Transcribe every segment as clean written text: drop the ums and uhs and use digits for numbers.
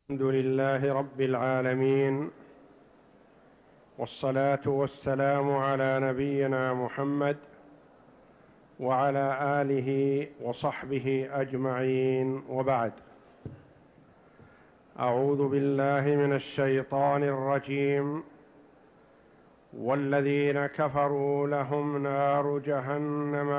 الحمد لله رب العالمين، والصلاة والسلام على نبينا محمد وعلى آله وصحبه أجمعين، وبعد. أعوذ بالله من الشيطان الرجيم. والذين كفروا لهم نار جهنم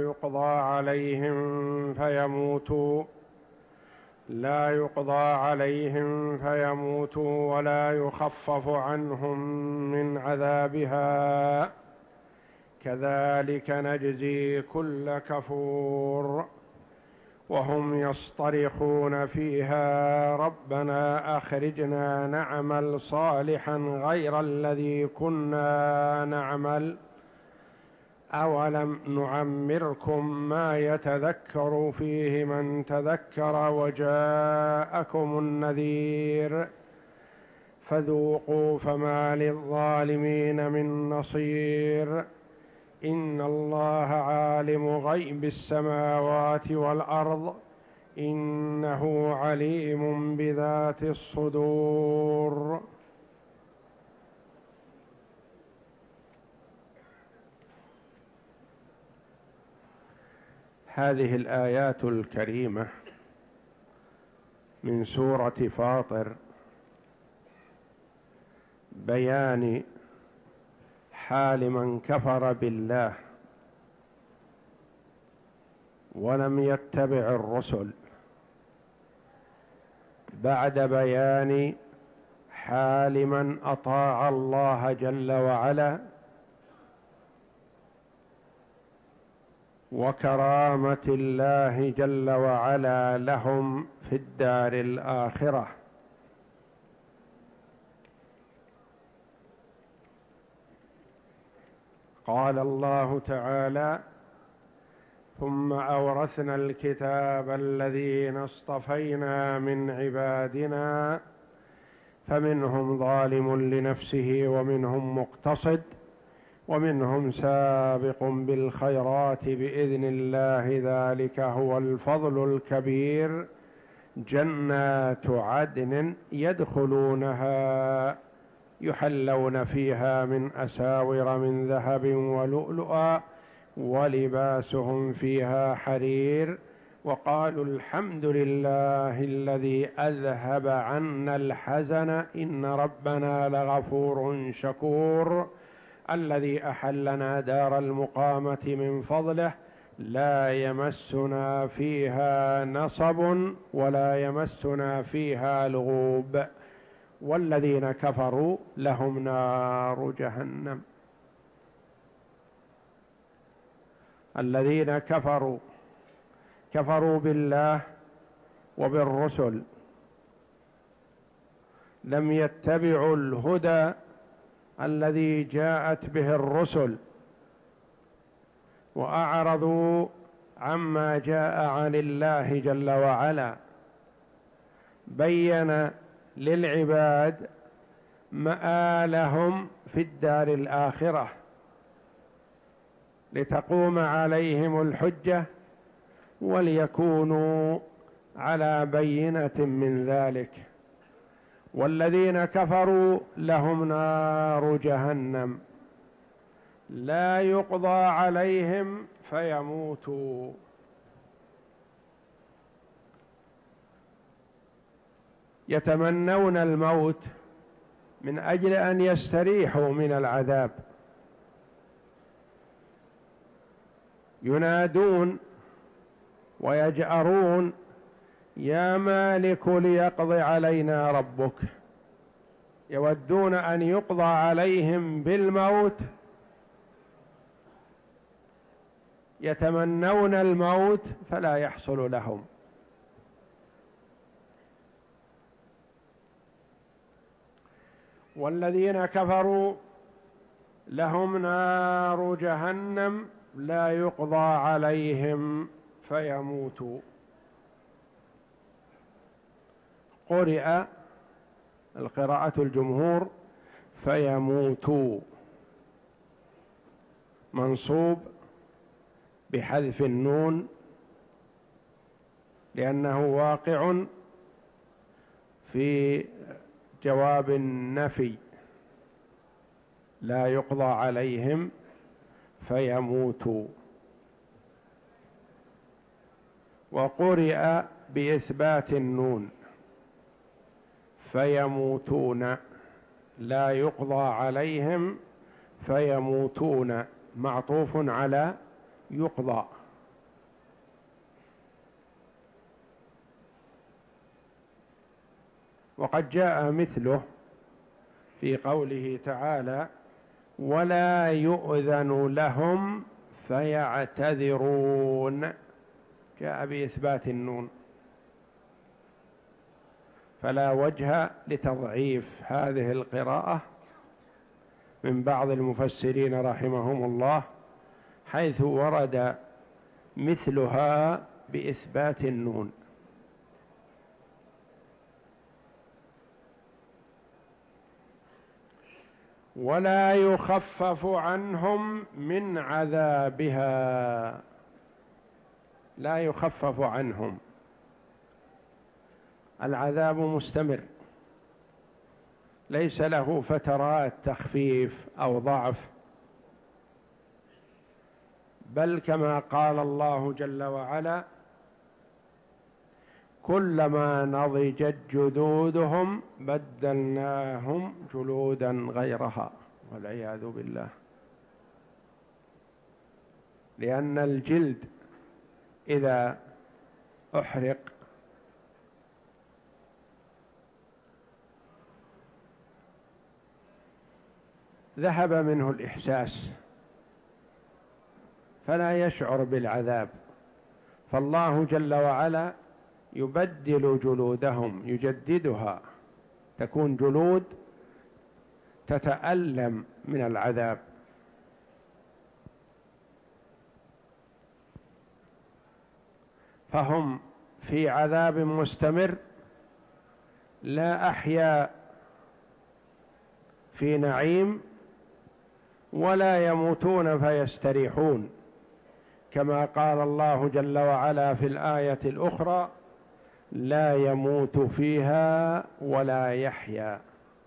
لا يقضى عليهم فيموتوا ولا يخفف عنهم من عذابها، كذلك نجزي كل كفور. وهم يصطرخون فيها ربنا أخرجنا نعمل صالحا غير الذي كنا نعمل أولم نعمركم ما يتذكر فيه من تذكر وجاءكم النذير فذوقوا فما للظالمين من نصير. إن الله عالم غيب السماوات والأرض إنه عليم بذات الصدور. هذه الآيات الكريمة من سورة فاطر بيان حال من كفر بالله ولم يتبع الرسل، بعد بيان حال من أطاع الله جل وعلا وكرامة الله جل وعلا لهم في الدار الآخرة. قال الله تعالى: ثم أورثنا الكتاب الذين اصطفينا من عبادنا فمنهم ظالم لنفسه ومنهم مقتصد ومنهم سابق بالخيرات بإذن الله ذلك هو الفضل الكبير. جنات عدن يدخلونها يحلون فيها من أساور من ذهب ولؤلؤا ولباسهم فيها حرير وقالوا الحمد لله الذي أذهب عنا الحزن إن ربنا لغفور شكور الذي أحلنا دار المقامة من فضله لا يمسنا فيها نصب ولا يمسنا فيها لغوب. والذين كفروا لهم نار جهنم. الذين كفروا بالله وبالرسل، لم يتبعوا الهدى الذي جاءت به الرسل وأعرضوا عما جاء عن الله جل وعلا، بين للعباد مآلهم في الدار الآخرة لتقوم عليهم الحجة وليكونوا على بينة من ذلك. والذين كفروا لهم نار جهنم لا يقضى عليهم فيموتوا. يتمنون الموت من أجل أن يستريحوا من العذاب، ينادون ويجأرون يا مالك ليقضي علينا ربك، يودون أن يقضى عليهم بالموت، يتمنون الموت فلا يحصل لهم. والذين كفروا لهم نار جهنم لا يقضى عليهم فيموتوا. قرئ القراءة الجمهور فيموتوا، منصوب بحذف النون لأنه واقع في جواب النفي لا يقضى عليهم فيموتوا. وقرئ بإثبات النون فيموتون لا يقضى عليهم فيموتون معطوف على يقضى. وقد جاء مثله في قوله تعالى ولا يؤذن لهم فيعتذرون، جاء بإثبات النون، فلا وجه لتضعيف هذه القراءة من بعض المفسرين رحمهم الله، حيث ورد مثلها بإثبات النون. ولا يخفف عنهم من عذابها، لا يخفف عنهم، العذاب مستمر ليس له فترات تخفيف أو ضعف، بل كما قال الله جل وعلا كلما نضجت جلودهم بدلناهم جلودا غيرها والعياذ بالله. لأن الجلد إذا أحرق ذهب منه الإحساس فلا يشعر بالعذاب، فالله جل وعلا يبدل جلودهم يجددها، تكون جلود تتألم من العذاب. فهم في عذاب مستمر، لا أحيا في نعيم، ولا يموتون فيستريحون، كما قال الله جل وعلا في الآية الأخرى لا يموت فيها ولا يحيا،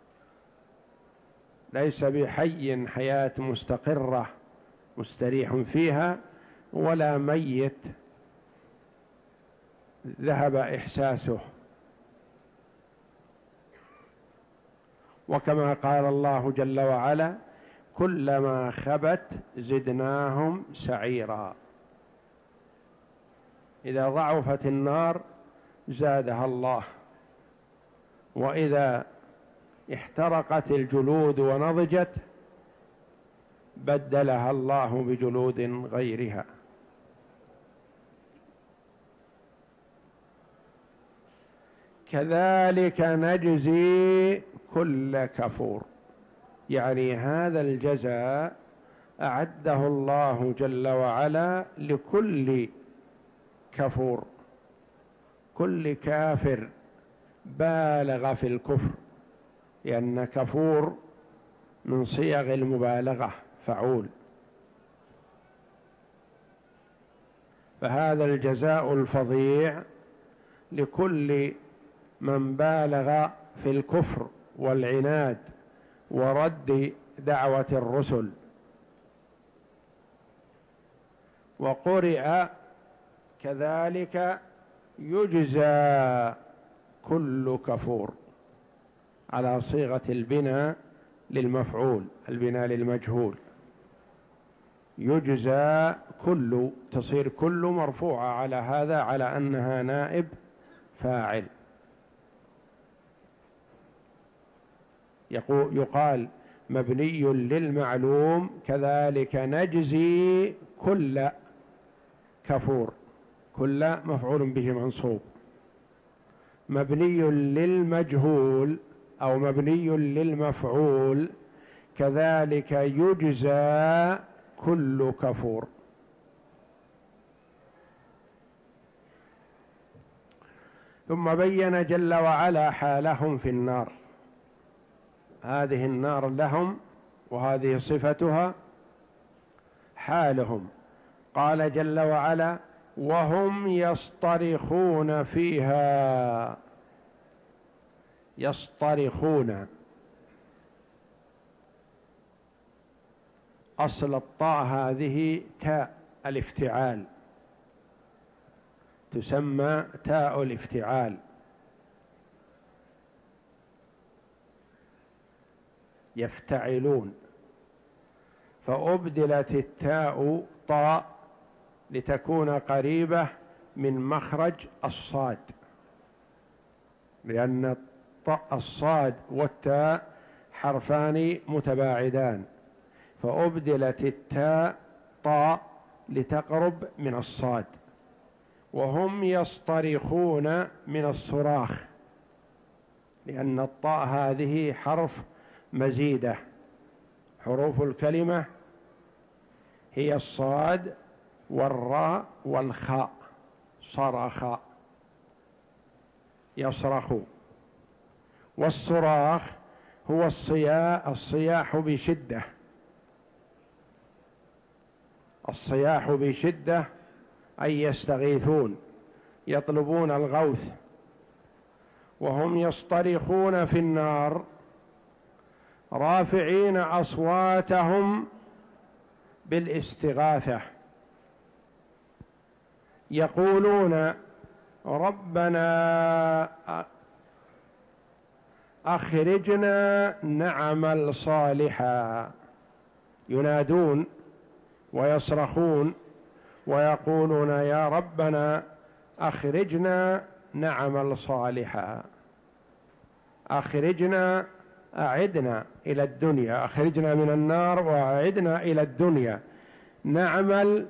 ليس بحي حياة مستقرة مستريح فيها، ولا ميت ذهب إحساسه. وكما قال الله جل وعلا كلما خبت زدناهم سعيرا، إذا ضعفت النار زادها الله، وإذا احترقت الجلود ونضجت بدلها الله بجلود غيرها. كذلك نجزي كل كفور، يعني هذا الجزاء أعده الله جل وعلا لكل كفور، كل كافر بالغ في الكفر، لأن كفور من صيغ المبالغة فعول. فهذا الجزاء الفظيع لكل من بالغ في الكفر والعناد ورد دعوة الرسل. وقرئ كذلك يجزى كل كفور على صيغة البناء للمفعول، البناء للمجهول، يجزى كل، تصير كل مرفوعة على هذا على أنها نائب فاعل. يقال مبني للمعلوم كذلك نجزي كل كفور، كل مفعول به منصوب. مبني للمجهول أو مبني للمفعول كذلك يجزى كل كفور. ثم بين جل وعلا حالهم في النار، هذه النار لهم وهذه صفتها حالهم. قال جل وعلا وهم يصطرخون فيها، يصطرخون. أصل الطاء هذه تاء الافتعال، تسمى تاء الافتعال. يفتعلون، فأبدلت التاء طاء لتكون قريبة من مخرج الصاد، لأن الصاد والتاء حرفان متباعدان، فأبدلت التاء طاء لتقرب من الصاد. وهم يصطرخون من الصراخ، لأن الطاء هذه حرف مزيدة. حروف الكلمة هي الصاد والراء والخاء. صرخ يصرخ. والصراخ هو الصياح بشدة. الصياح بشدة أي يستغيثون، يطلبون الغوث. وهم يصطرخون في النار رافعين أصواتهم بالاستغاثة، يقولون ربنا أخرجنا نعمل صالحا. ينادون ويصرخون ويقولون يا ربنا أخرجنا نعمل صالحا. أخرجنا، أعدنا إلى الدنيا، أخرجنا من النار وأعدنا إلى الدنيا نعمل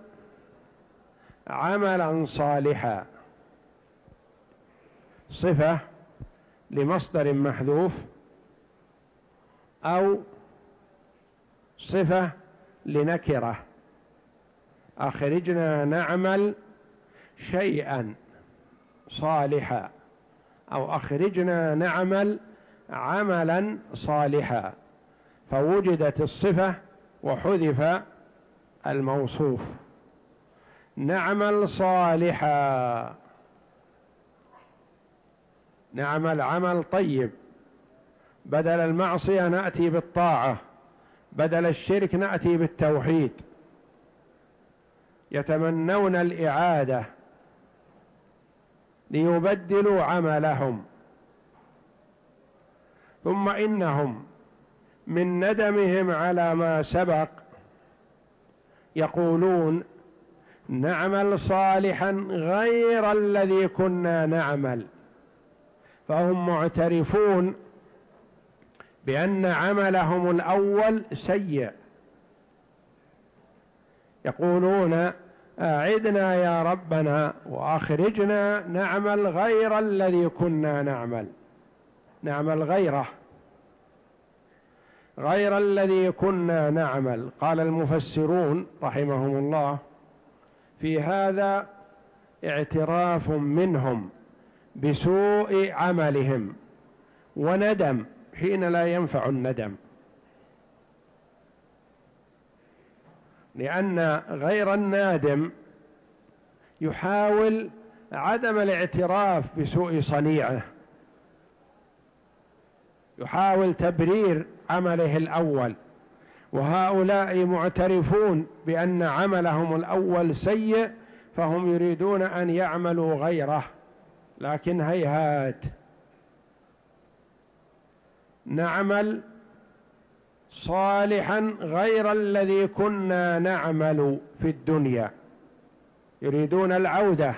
عملا صالحا. صفة لمصدر محذوف أو صفة لنكرة. أخرجنا نعمل شيئا صالحا، أو أخرجنا نعمل عملا صالحا، فوجدت الصفة وحذف الموصوف. نعمل صالحا، نعمل عمل طيب. بدل المعصية نأتي بالطاعة، بدل الشرك نأتي بالتوحيد. يتمنون الإعادة ليبدلوا عملهم. ثم إنهم من ندمهم على ما سبق يقولون نعمل صالحا غير الذي كنا نعمل. فهم معترفون بأن عملهم الأول سيء، يقولون أعدنا يا ربنا وأخرجنا نعمل غير الذي كنا نعمل، نعمل غير الذي كنا نعمل. قال المفسرون رحمهم الله في هذا اعتراف منهم بسوء عملهم وندم حين لا ينفع الندم، لأن غير النادم يحاول عدم الاعتراف بسوء صنيعه، يحاول تبرير عمله الأول. وهؤلاء معترفون بأن عملهم الأول سيء، فهم يريدون أن يعملوا غيره، لكن هيهات. نعمل صالحا غير الذي كنا نعمل في الدنيا، يريدون العودة.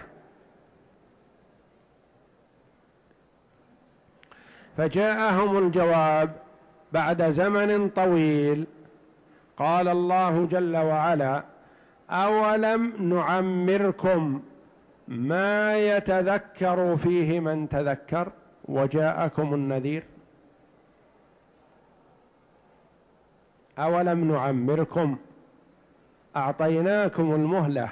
فجاءهم الجواب بعد زمن طويل. قال الله جل وعلا أولم نعمركم ما يتذكر فيه من تذكر وجاءكم النذير. أولم نعمركم، أعطيناكم المهلة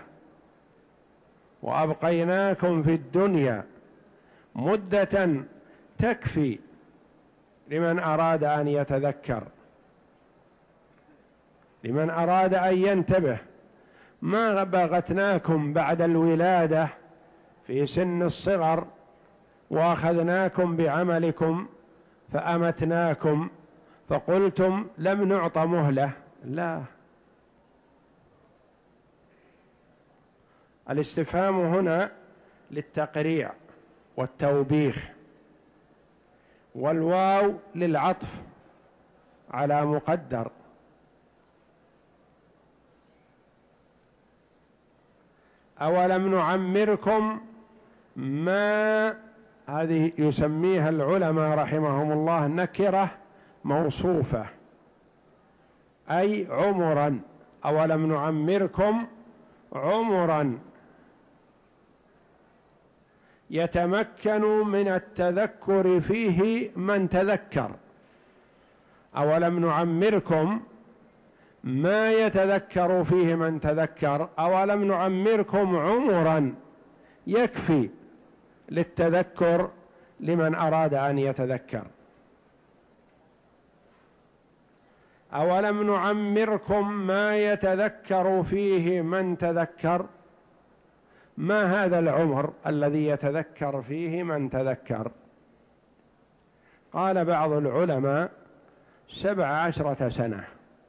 وأبقيناكم في الدنيا مدة تكفي لمن أراد أن يتذكر، لمن أراد أن ينتبه. ما بغتناكم بعد الولادة في سن الصغر وأخذناكم بعملكم فأمتناكم فقلتم لم نعط مهلة، لا، الاستفهام هنا للتقريع والتوبيخ، والواو للعطف على مقدر. أولم نعمركم ما، هذه يسميها العلماء رحمهم الله نكرة موصوفة، أي عمرا. أولم نعمركم عمرا يتمكن من التذكر فيه من تذكر. أولم نعمركم ما يتذكر فيه من تذكر، أولم نعمركم عمرا يكفي للتذكر لمن أراد أن يتذكر. أولم نعمركم ما يتذكر فيه من تذكر، ما هذا العمر الذي يتذكر فيه من تذكر؟ قال بعض العلماء 17 سنة،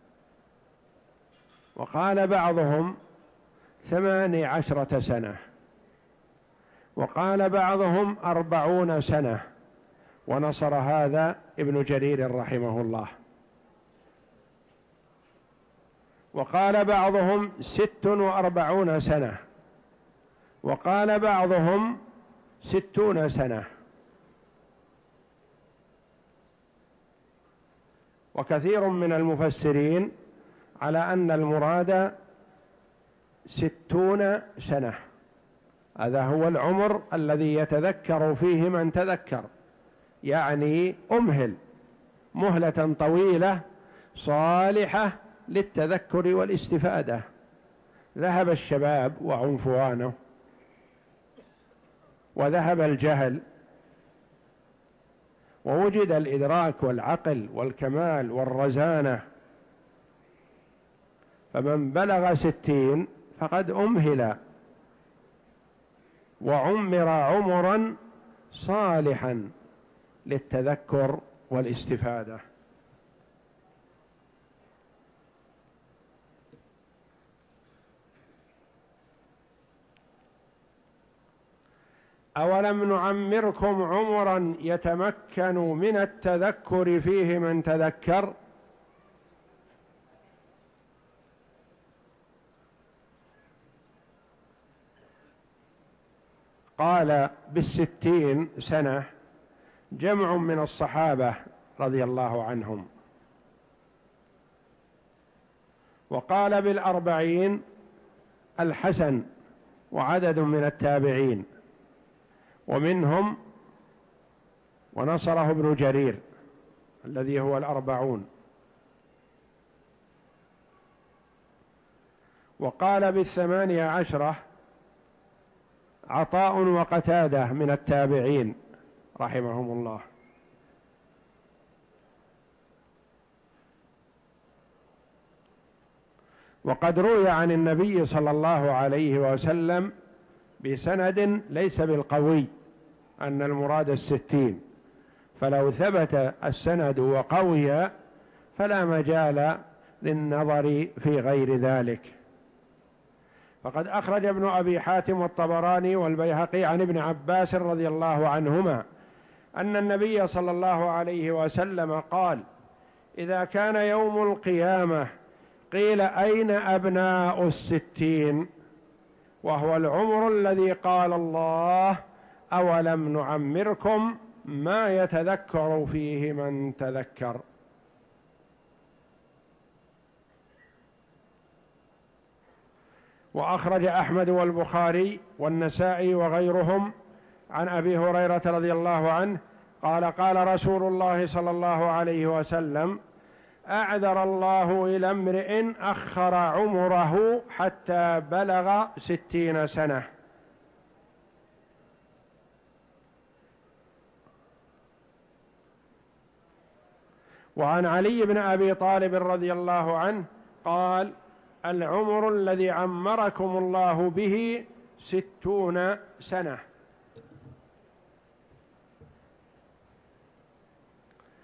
وقال بعضهم 18 سنة، وقال بعضهم 40 سنة، ونصر هذا ابن جرير رحمه الله. وقال بعضهم 46 سنة، وقال بعضهم 60 سنة. وكثير من المفسرين على أن المراد 60 سنة، هذا هو العمر الذي يتذكر فيه من تذكر، يعني أمهل مهلة طويلة صالحة للتذكر والاستفادة. ذهب الشباب وعنفوانه، وذهب الجهل، ووجد الإدراك والعقل والكمال والرزانة، فمن بلغ 60 فقد أمهل وعمر عمرا صالحا للتذكر والاستفادة. أولم نعمركم عمرا يتمكن من التذكر فيه من تذكر. قال بالستين سنة جمع من الصحابة رضي الله عنهم، وقال بالأربعين الحسن وعدد من التابعين، ومنهم ونصره ابن جرير الذي هو الأربعون. وقال بالثمانية عشرة عطاء وقتادة من التابعين رحمهم الله. وقد روي عن النبي صلى الله عليه وسلم بسند ليس بالقوي أن المراد 60، فلو ثبت السند وقوي فلا مجال للنظر في غير ذلك. فقد أخرج ابن أبي حاتم والطبراني والبيهقي عن ابن عباس رضي الله عنهما أن النبي صلى الله عليه وسلم قال: إذا كان يوم القيامة قيل أين أبناء 60، وهو العمر الذي قال الله: أولم نعمركم ما يتذكر فيه من تذكر. وأخرج أحمد والبخاري والنسائي وغيرهم عن أبي هريرة رضي الله عنه قال: قال رسول الله صلى الله عليه وسلم: أعذر الله إلى امرئ أخر عمره حتى بلغ 60 سنة. وعن علي بن أبي طالب رضي الله عنه قال: العمر الذي عمركم الله به 60 سنة.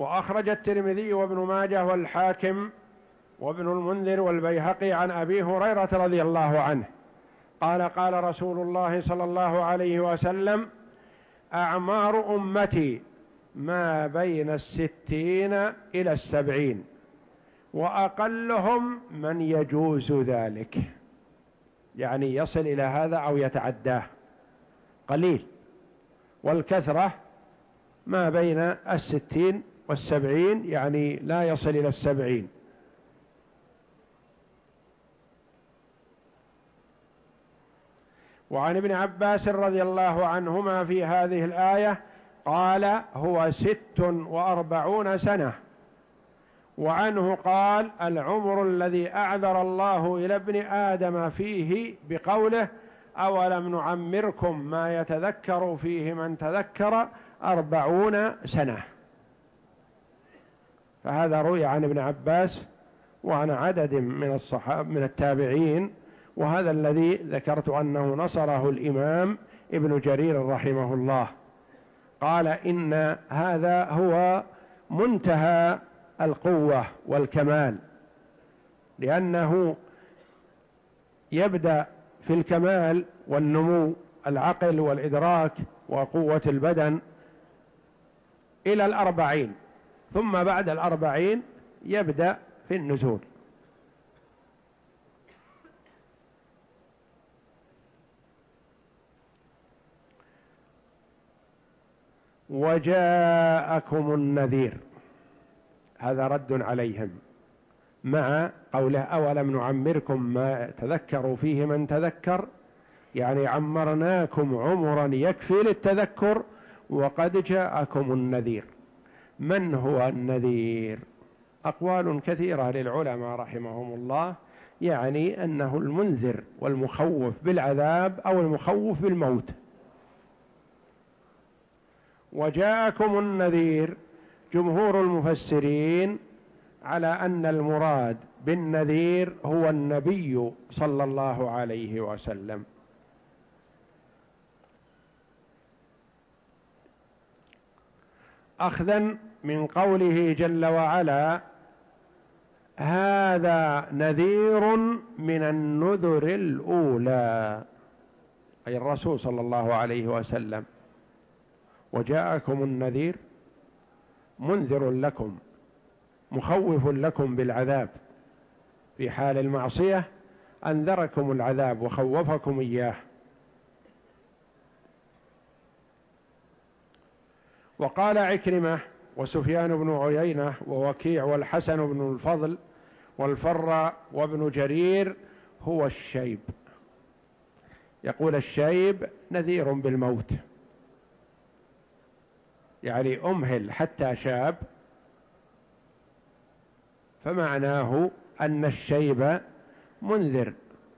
وأخرج الترمذي وابن ماجه والحاكم وابن المنذر والبيهقي عن أبي هريرة رضي الله عنه قال قال رسول الله صلى الله عليه وسلم: أعمار أمتي ما بين 60 إلى 70، وأقلهم من يجوز ذلك، يعني يصل إلى هذا أو يتعداه، قليل، والكثرة ما بين 60 و70، يعني لا يصل إلى 70. وعن ابن عباس رضي الله عنهما في هذه الآية قال: هو 46 سنة. وعنه قال: العمر الذي أعذر الله إلى ابن آدم فيه بقوله: أولم نعمركم ما يتذكر فيه من تذكر 40 سنة. فهذا روي عن ابن عباس وعن عدد من الصحابة من التابعين، وهذا الذي ذكرت أنه نصره الإمام ابن جرير رحمه الله، قال: إن هذا هو منتهى القوة والكمال، لأنه يبدأ في الكمال والنمو، العقل والإدراك وقوة البدن، إلى 40، ثم بعد 40 يبدأ في النزول. وجاءكم النذير، هذا رد عليهم مع قوله: أولم نعمركم ما تذكروا فيه من تذكر، يعني عمرناكم عمرا يكفي للتذكر، وقد جاءكم النذير. من هو النذير؟ أقوال كثيرة للعلماء رحمهم الله، يعني أنه المنذر والمخوف بالعذاب أو المخوف بالموت. وجاءكم النذير، جمهور المفسرين على أن المراد بالنذير هو النبي صلى الله عليه وسلم، أخذا من قوله جل وعلا: هذا نذير من النذر الأولى، أي الرسول صلى الله عليه وسلم. وجاءكم النذير منذر لكم، مخوف لكم بالعذاب في حال المعصية، أنذركم العذاب وخوفكم إياه. وقال عكرمة وسفيان بن عيينة ووكيع والحسن بن الفضل والفراء وابن جرير: هو الشيب. يقول: الشيب نذير بالموت، يعني أمهل حتى شاب، فمعناه أن الشيب منذر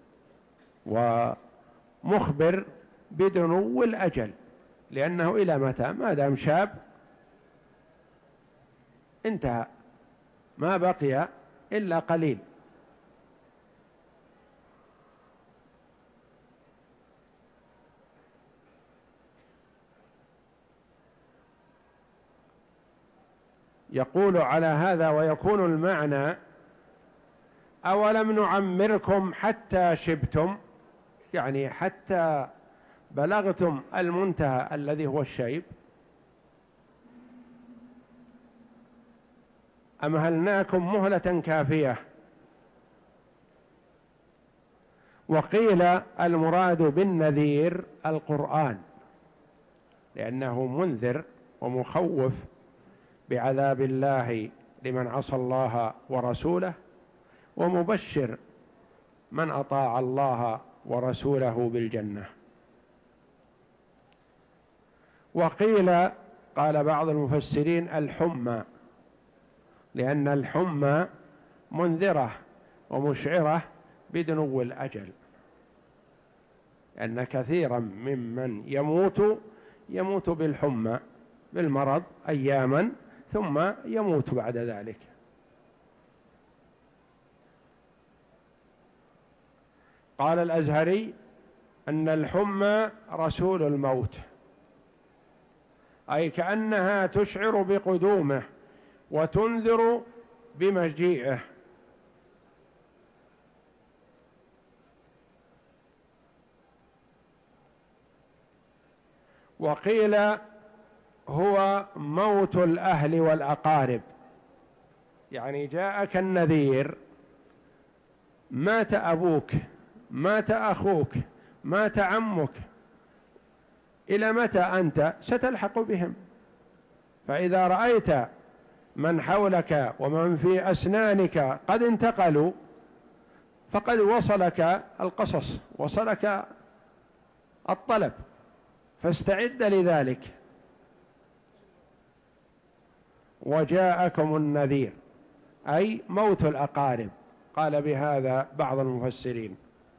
ومخبر بدنو الأجل، لأنه إلى متى؟ ما دام شاب انتهى، ما بقي إلا قليل. يقول على هذا ويكون المعنى: أولم نعمركم حتى شبتم، يعني حتى بلغتم المنتهى الذي هو الشيب، أمهلناكم مهلة كافية. وقيل المراد بالنذير القرآن، لأنه منذر ومخوف بعذاب الله لمن عصى الله ورسوله، ومبشر من أطاع الله ورسوله بالجنة. وقيل قال بعض المفسرين الحمى، لأن الحمى منذرة ومشعرة بدنو الأجل، لأن كثيرا ممن يموت بالحمى، بالمرض أياما ثم يموت بعد ذلك. قال الأزهري أن الحمى رسول الموت، أي كأنها تشعر بقدومه وتنذر بمجيئه. وقيل هو موت الأهل والأقارب، يعني جاءك النذير، مات أبوك، مات أخوك، مات عمك، إلى متى أنت ستلحق بهم؟ فإذا رأيت من حولك ومن في أسنانك قد انتقلوا فقد وصلك القصص، وصلك الطلب، فاستعد لذلك. وجاءكم النذير أي موت الأقارب، قال بهذا بعض المفسرين.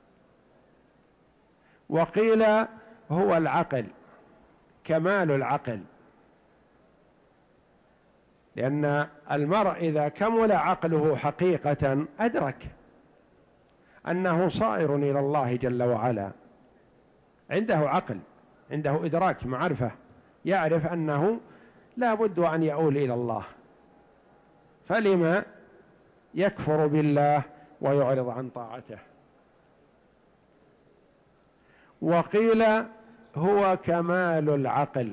وقيل هو العقل، كمال العقل، لأن المرء إذا كمل عقله حقيقة أدرك أنه صائر إلى الله جل وعلا، عنده عقل، عنده إدراك، معرفة، يعرف أنه لا بد أن يؤول إلى الله، فلما يكفر بالله ويعرض عن طاعته. وقيل هو كمال العقل،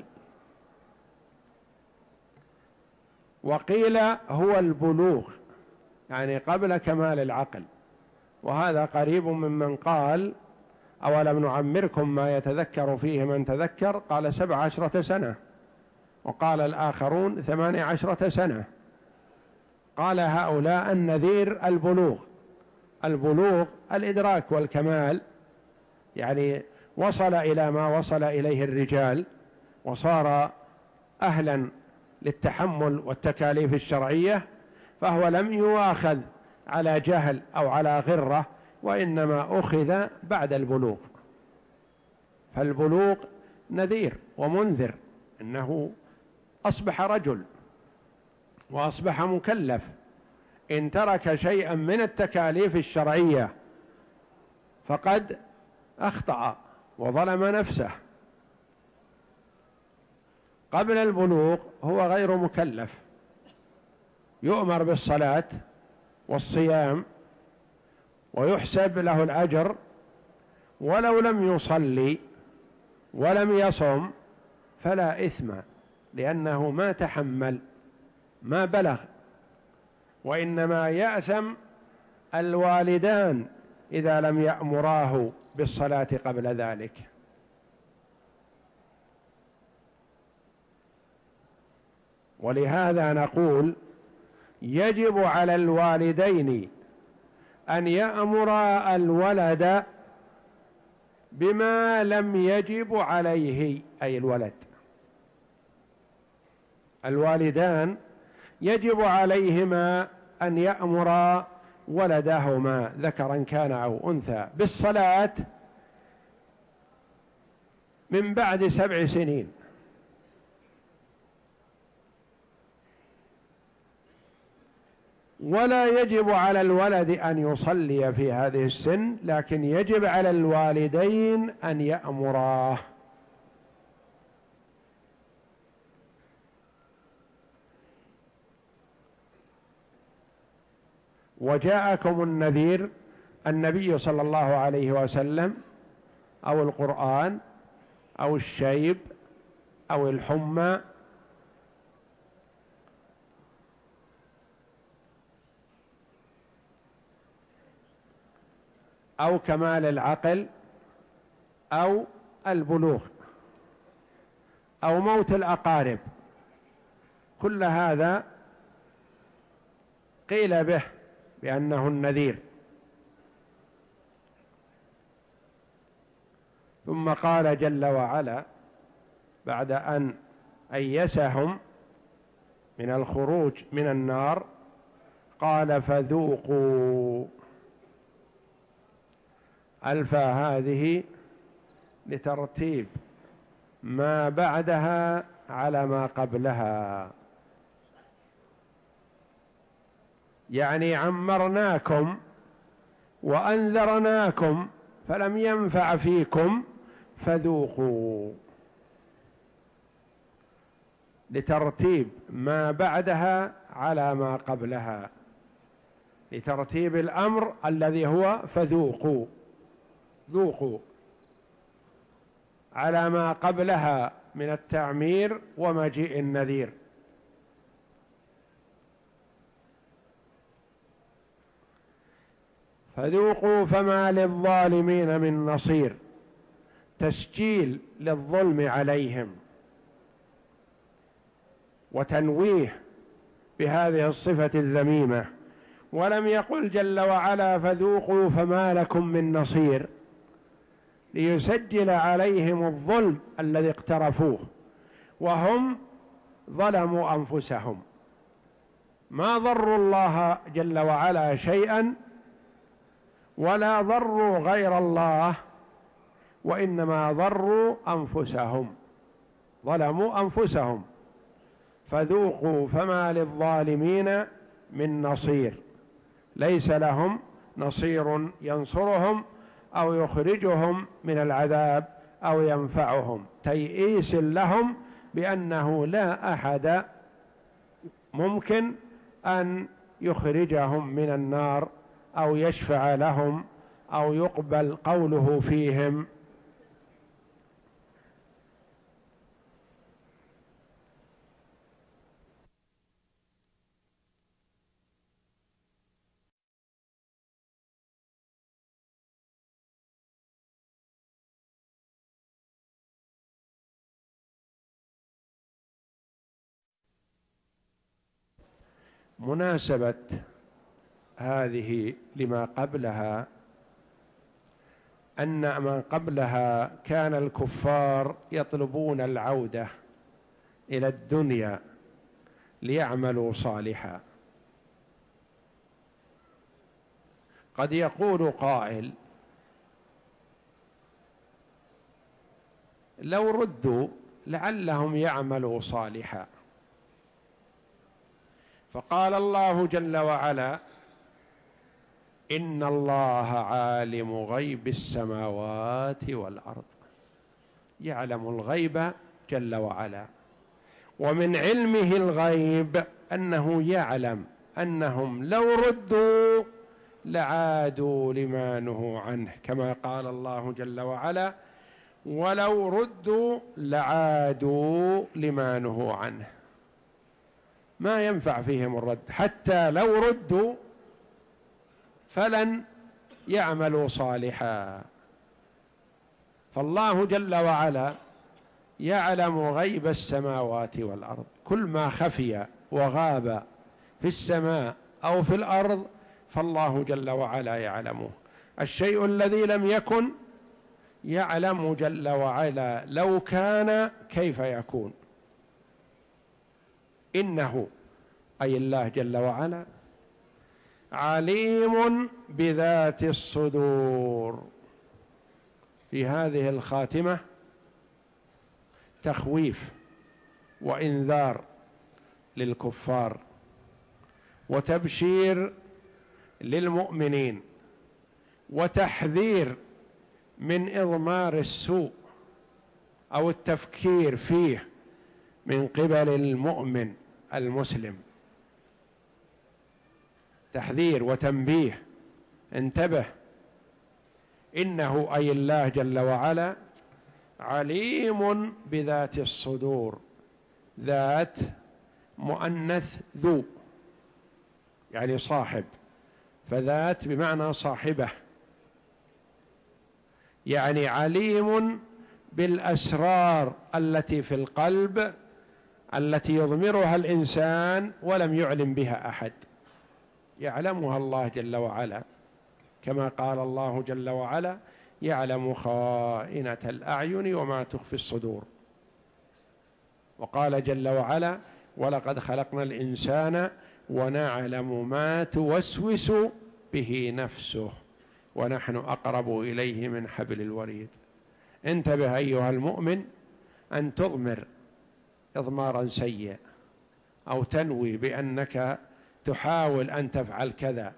وقيل هو البلوغ، يعني قبل كمال العقل. وهذا قريب ممن قال أولم نعمركم ما يتذكر فيه من تذكر، قال 17 سنة، وقال الآخرون 18 سنة. قال هؤلاء النذير البلوغ، البلوغ الإدراك والكمال، يعني وصل إلى ما وصل إليه الرجال، وصار أهلا للتحمل والتكاليف الشرعية، فهو لم يؤاخذ على جهل أو على غرة، وإنما أخذ بعد البلوغ. فالبلوغ نذير ومنذر، إنه أصبح رجل وأصبح مكلف، إن ترك شيئا من التكاليف الشرعية فقد أخطأ وظلم نفسه. قبل البلوغ هو غير مكلف، يؤمر بالصلاة والصيام ويحسب له الأجر، ولو لم يصلي ولم يصم فلا إثم، لأنه ما تحمل، ما بلغ. وإنما يأثم الوالدان إذا لم يأمراه بالصلاة قبل ذلك. ولهذا نقول يجب على الوالدين أن يأمرا الولد بما لم يجب عليه، أي الولد. الوالدان يجب عليهما أن يأمرا ولدهما ذكرا كان أو أنثى بالصلاة من بعد 7 سنين، ولا يجب على الولد أن يصلي في هذه السن، لكن يجب على الوالدين أن يأمراه. وجاءكم النذير النبي صلى الله عليه وسلم، أو القرآن، أو الشيب، أو الحمى، أو كمال العقل، أو البلوغ، أو موت الأقارب، كل هذا قيل به بأنه النذير. ثم قال جل وعلا بعد أن أيسهم من الخروج من النار، قال فذوقوا. الفا هذه لترتيب ما بعدها على ما قبلها، يعني عمرناكم وأنذرناكم فلم ينفع فيكم فذوقوا، لترتيب ما بعدها على ما قبلها، لترتيب الأمر الذي هو فذوقوا، ذوقوا على ما قبلها من التعمير ومجيء النذير. فذوقوا فما للظالمين من نصير، تسجيل للظلم عليهم وتنويه بهذه الصفة الذميمة. ولم يقل جل وعلا فذوقوا فما لكم من نصير، ليسجل عليهم الظلم الذي اقترفوه، وهم ظلموا أنفسهم، ما ضروا الله جل وعلا شيئا ولا ضروا غير الله، وإنما ضروا أنفسهم، ظلموا أنفسهم. فذوقوا فما للظالمين من نصير، ليس لهم نصير ينصرهم أو يخرجهم من العذاب أو ينفعهم، تيئيس لهم بأنه لا أحد ممكن أن يخرجهم من النار أو يشفع لهم أو يقبل قوله فيهم. مناسبة هذه لما قبلها أن ما قبلها كان الكفار يطلبون العودة إلى الدنيا ليعملوا صالحا. قد يقول قائل لو ردوا لعلهم يعملوا صالحا، فقال الله جل وعلا إن الله عالم غيب السماوات والأرض، يعلم الغيب جل وعلا، ومن علمه الغيب أنه يعلم أنهم لو ردوا لعادوا لما نهوا عنه، كما قال الله جل وعلا ولو ردوا لعادوا لما نهوا عنه. ما ينفع فيهم الرد، حتى لو ردوا فلن يعملوا صالحا. فالله جل وعلا يعلم غيب السماوات والأرض، كل ما خفي وغاب في السماء أو في الأرض فالله جل وعلا يعلمه. الشيء الذي لم يكن يعلم جل وعلا لو كان كيف يكون. إنه أي الله جل وعلا عليم بذات الصدور. في هذه الخاتمة تخويف وإنذار للكفار وتبشير للمؤمنين وتحذير من إضمار السوء أو التفكير فيه من قبل المؤمن المسلم. تحذير وتنبيه، انتبه، إنه أي الله جل وعلا عليم بذات الصدور. ذات مؤنث ذو يعني صاحب، فذات بمعنى صاحبه، يعني عليم بالأسرار التي في القلب التي يضمرها الإنسان ولم يعلم بها أحد، يعلمها الله جل وعلا، كما قال الله جل وعلا يعلم خائنة الأعين وما تخفي الصدور. وقال جل وعلا ولقد خلقنا الإنسان ونعلم ما توسوس به نفسه ونحن أقرب إليه من حبل الوريد. انتبه أيها المؤمن أن تضمر إضمارا سيء أو تنوي بأنك تحاول أن تفعل كذا،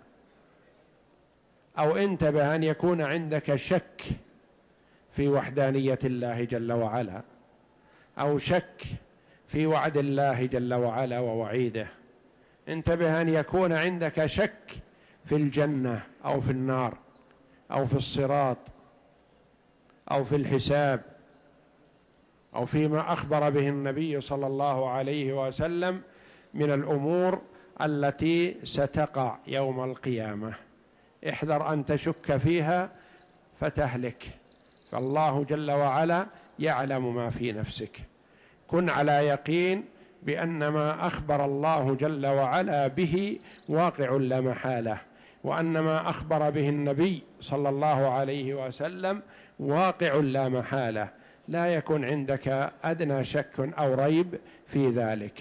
أو انتبه أن يكون عندك شك في وحدانية الله جل وعلا، أو شك في وعد الله جل وعلا ووعيده، انتبه أن يكون عندك شك في الجنة أو في النار أو في الصراط أو في الحساب أو فيما أخبر به النبي صلى الله عليه وسلم من الأمور التي ستقع يوم القيامة. احذر أن تشك فيها فتهلك، فالله جل وعلا يعلم ما في نفسك. كن على يقين بأن ما أخبر الله جل وعلا به واقع لا محالة، وأن ما أخبر به النبي صلى الله عليه وسلم واقع لا محالة، لا يكن عندك أدنى شك أو ريب في ذلك.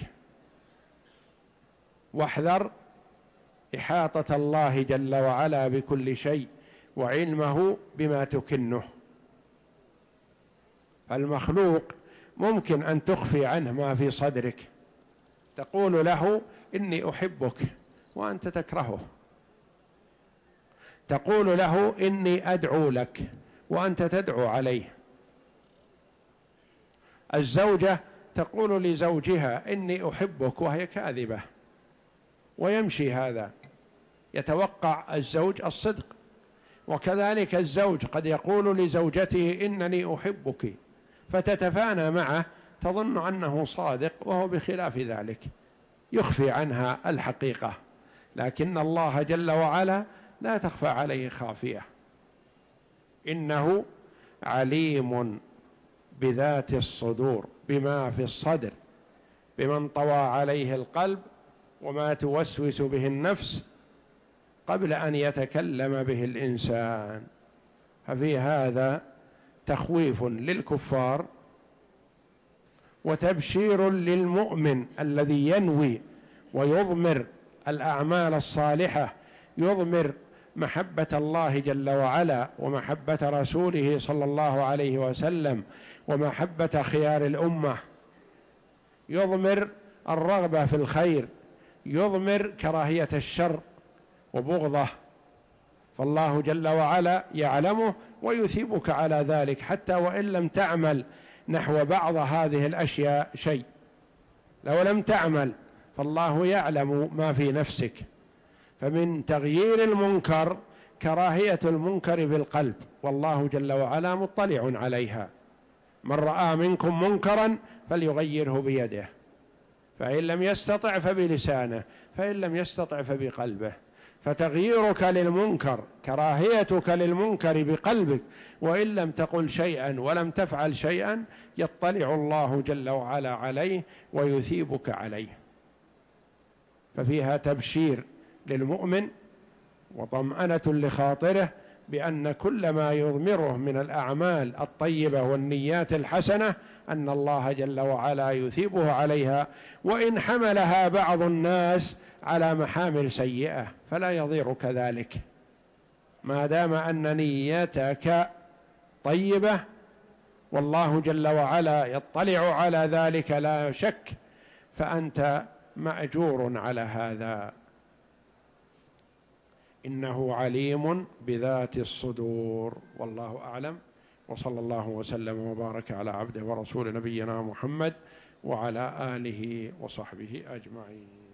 واحذر إحاطة الله جل وعلا بكل شيء وعلمه بما تكنه. المخلوق ممكن أن تخفي عنه ما في صدرك، تقول له إني أحبك وأنت تكرهه، تقول له إني أدعو لك وأنت تدعو عليه. الزوجة تقول لزوجها إني أحبك وهي كاذبة، ويمشي هذا، يتوقع الزوج الصدق. وكذلك الزوج قد يقول لزوجته إنني أحبك، فتتفانى معه، تظن أنه صادق وهو بخلاف ذلك، يخفي عنها الحقيقة. لكن الله جل وعلا لا تخفى عليه خافية، إنه عليم بذات الصدور، بما في الصدر، بمن طوى عليه القلب وما توسوس به النفس قبل أن يتكلم به الإنسان. ففي هذا تخويف للكفار وتبشير للمؤمن الذي ينوي ويضمر الأعمال الصالحة، يضمر محبة الله جل وعلا ومحبة رسوله صلى الله عليه وسلم ومحبة خيار الأمة، يضمر الرغبة في الخير، يضمر كراهية الشر وبغضه، فالله جل وعلا يعلمه ويثيبك على ذلك، حتى وإن لم تعمل نحو بعض هذه الأشياء شيء. لو لم تعمل فالله يعلم ما في نفسك. فمن تغيير المنكر كراهية المنكر بالقلب، والله جل وعلا مطلع عليها. من رأى منكم منكرا فليغيره بيده، فإن لم يستطع فبلسانه، فإن لم يستطع فبقلبه. فتغييرك للمنكر، كراهيتك للمنكر بقلبك، وإن لم تقل شيئا ولم تفعل شيئا، يطلع الله جل وعلا عليه ويثيبك عليه. ففيها تبشير للمؤمن وطمأنة لخاطره بأن كل ما يضمره من الأعمال الطيبة والنيات الحسنة أن الله جل وعلا يثيبه عليها، وإن حملها بعض الناس على محامل سيئة فلا يضيرك ذلك، ما دام أن نيتك طيبة والله جل وعلا يطلع على ذلك لا شك، فأنت مأجور على هذا. إنه عليم بذات الصدور، والله أعلم، وصلى الله وسلم وبارك على عبده ورسول نبينا محمد وعلى آله وصحبه أجمعين.